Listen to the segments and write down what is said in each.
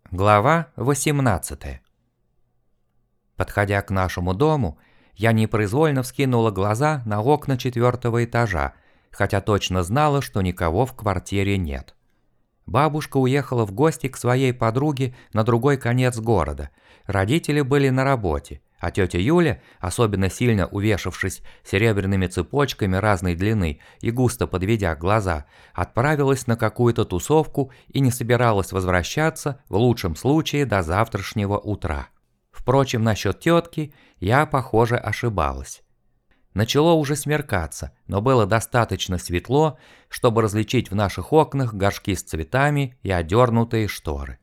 Глава 18. Подходя к нашему дому, я непроизвольно вскинула глаза на окна 4-го этажа, хотя точно знала, что никого в квартире нет. Бабушка уехала в гости к своей подруге на другой конец города. Родители были на работе, а тетя Юля, особенно сильно увешавшись серебряными цепочками разной длины и густо подведя глаза, отправилась на какую-то тусовку и не собиралась возвращаться, в лучшем случае, до завтрашнего утра. Впрочем, насчет тетки я, похоже, ошибалась. Начало уже смеркаться, но было достаточно светло, чтобы различить в наших окнах горшки с цветами и одернутые шторы.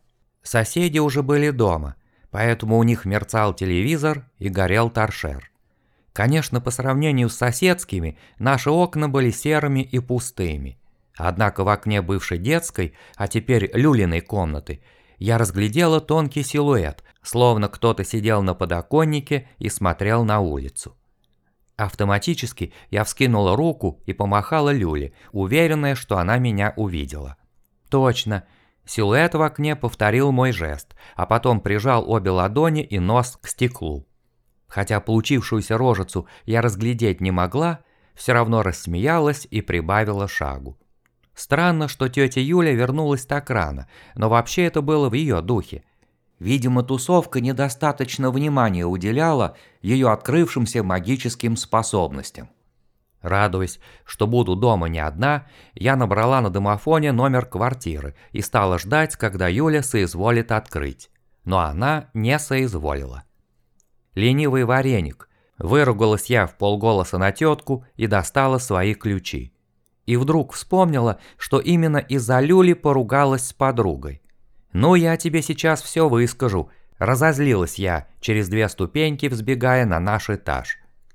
Соседи уже были дома, поэтому у них мерцал телевизор и горел торшер. Конечно, по сравнению с соседскими, наши окна были серыми и пустыми. Однако в окне бывшей детской, а теперь Люлиной комнаты, я разглядела тонкий силуэт, словно кто-то сидел на подоконнике и смотрел на улицу. Автоматически я вскинула руку и помахала Люле, уверенная, что она меня увидела. Точно, силуэт в окне повторил мой жест, а потом прижал обе ладони и нос к стеклу. Хотя получившуюся рожицу я разглядеть не могла, все равно рассмеялась и прибавила шагу. Странно, что тетя Юля вернулась так рано, но вообще это было в ее духе. Видимо, тусовка недостаточно внимания уделяла ее открывшимся магическим способностям. Радуясь, что буду дома не одна, я набрала на домофоне номер квартиры и стала ждать, когда Юля соизволит открыть. Но она не соизволила. Ленивый вареник. Выругалась я вполголоса на тетку и достала свои ключи. И вдруг вспомнила, что именно из-за Люли поругалась с подругой. «Ну, я тебе сейчас все выскажу», – разозлилась я, через 2 ступеньки взбегая на наш этаж.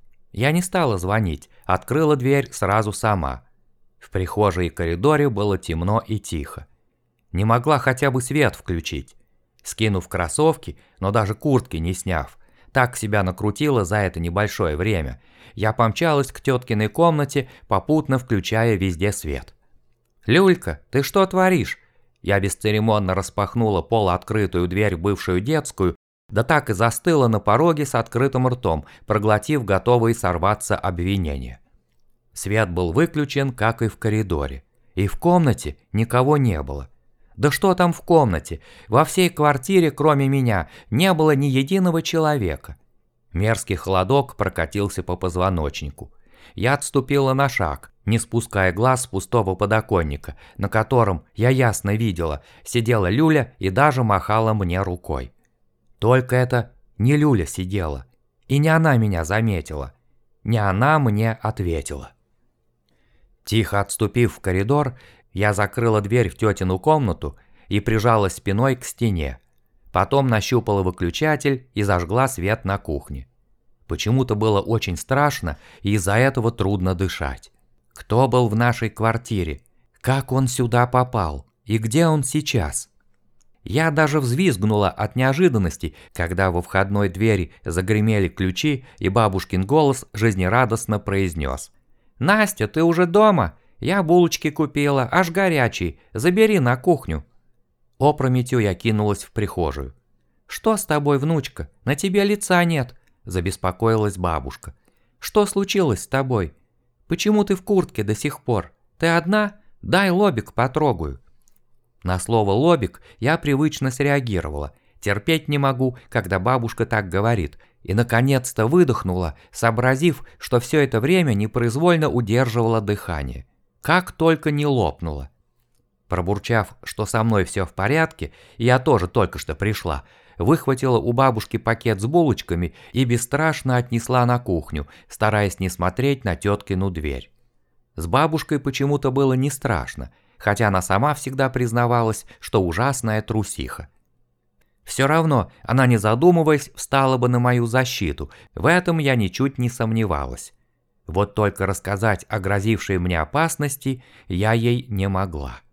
Я не стала звонить, открыла дверь сразу сама. В прихожей и коридоре было темно и тихо. Не могла хотя бы свет включить. Скинув кроссовки, но даже куртки не сняв, так себя накрутила за это небольшое время, я помчалась к теткиной комнате, попутно включая везде свет. «Люлька, ты что творишь?» Я бесцеремонно распахнула полуоткрытую дверь в бывшую детскую, да так и застыла на пороге с открытым ртом, проглотив готовые сорваться обвинения. Свет был выключен, как и в коридоре. И в комнате никого не было. Да что там в комнате? Во всей квартире, кроме меня, не было ни единого человека. Мерзкий холодок прокатился по позвоночнику. Я отступила на шаг, не спуская глаз с пустого подоконника, на котором, я ясно видела, сидела Люля и даже махала мне рукой. Только это не Люля сидела, и не она меня заметила, не она мне ответила. Тихо отступив в коридор, я закрыла дверь в тетину комнату и прижалась спиной к стене. Потом нащупала выключатель и зажгла свет на кухне. Почему-то было очень страшно, и из-за этого трудно дышать. Кто был в нашей квартире? Как он сюда попал? И где он сейчас? Я даже взвизгнула от неожиданности, когда во входной двери загремели ключи, и бабушкин голос жизнерадостно произнес: «Настя, ты уже дома? Я булочки купила, аж горячие, забери на кухню». Опрометью я кинулась в прихожую. «Что с тобой, внучка? На тебе лица нет», – забеспокоилась бабушка. «Что случилось с тобой? Почему ты в куртке до сих пор? Ты одна? Дай лобик потрогаю». На слово «лобик» я привычно среагировала. Терпеть не могу, когда бабушка так говорит, и наконец-то выдохнула, сообразив, что все это время непроизвольно удерживала дыхание. Как только не лопнула. Пробурчав, что со мной все в порядке, и я тоже только что пришла, выхватила у бабушки пакет с булочками и бесстрашно отнесла на кухню, стараясь не смотреть на теткину дверь. С бабушкой почему-то было не страшно, хотя она сама всегда признавалась, что ужасная трусиха. Все равно она, не задумываясь, встала бы на мою защиту, в этом я ничуть не сомневалась. Вот только рассказать о грозившей мне опасности я ей не могла.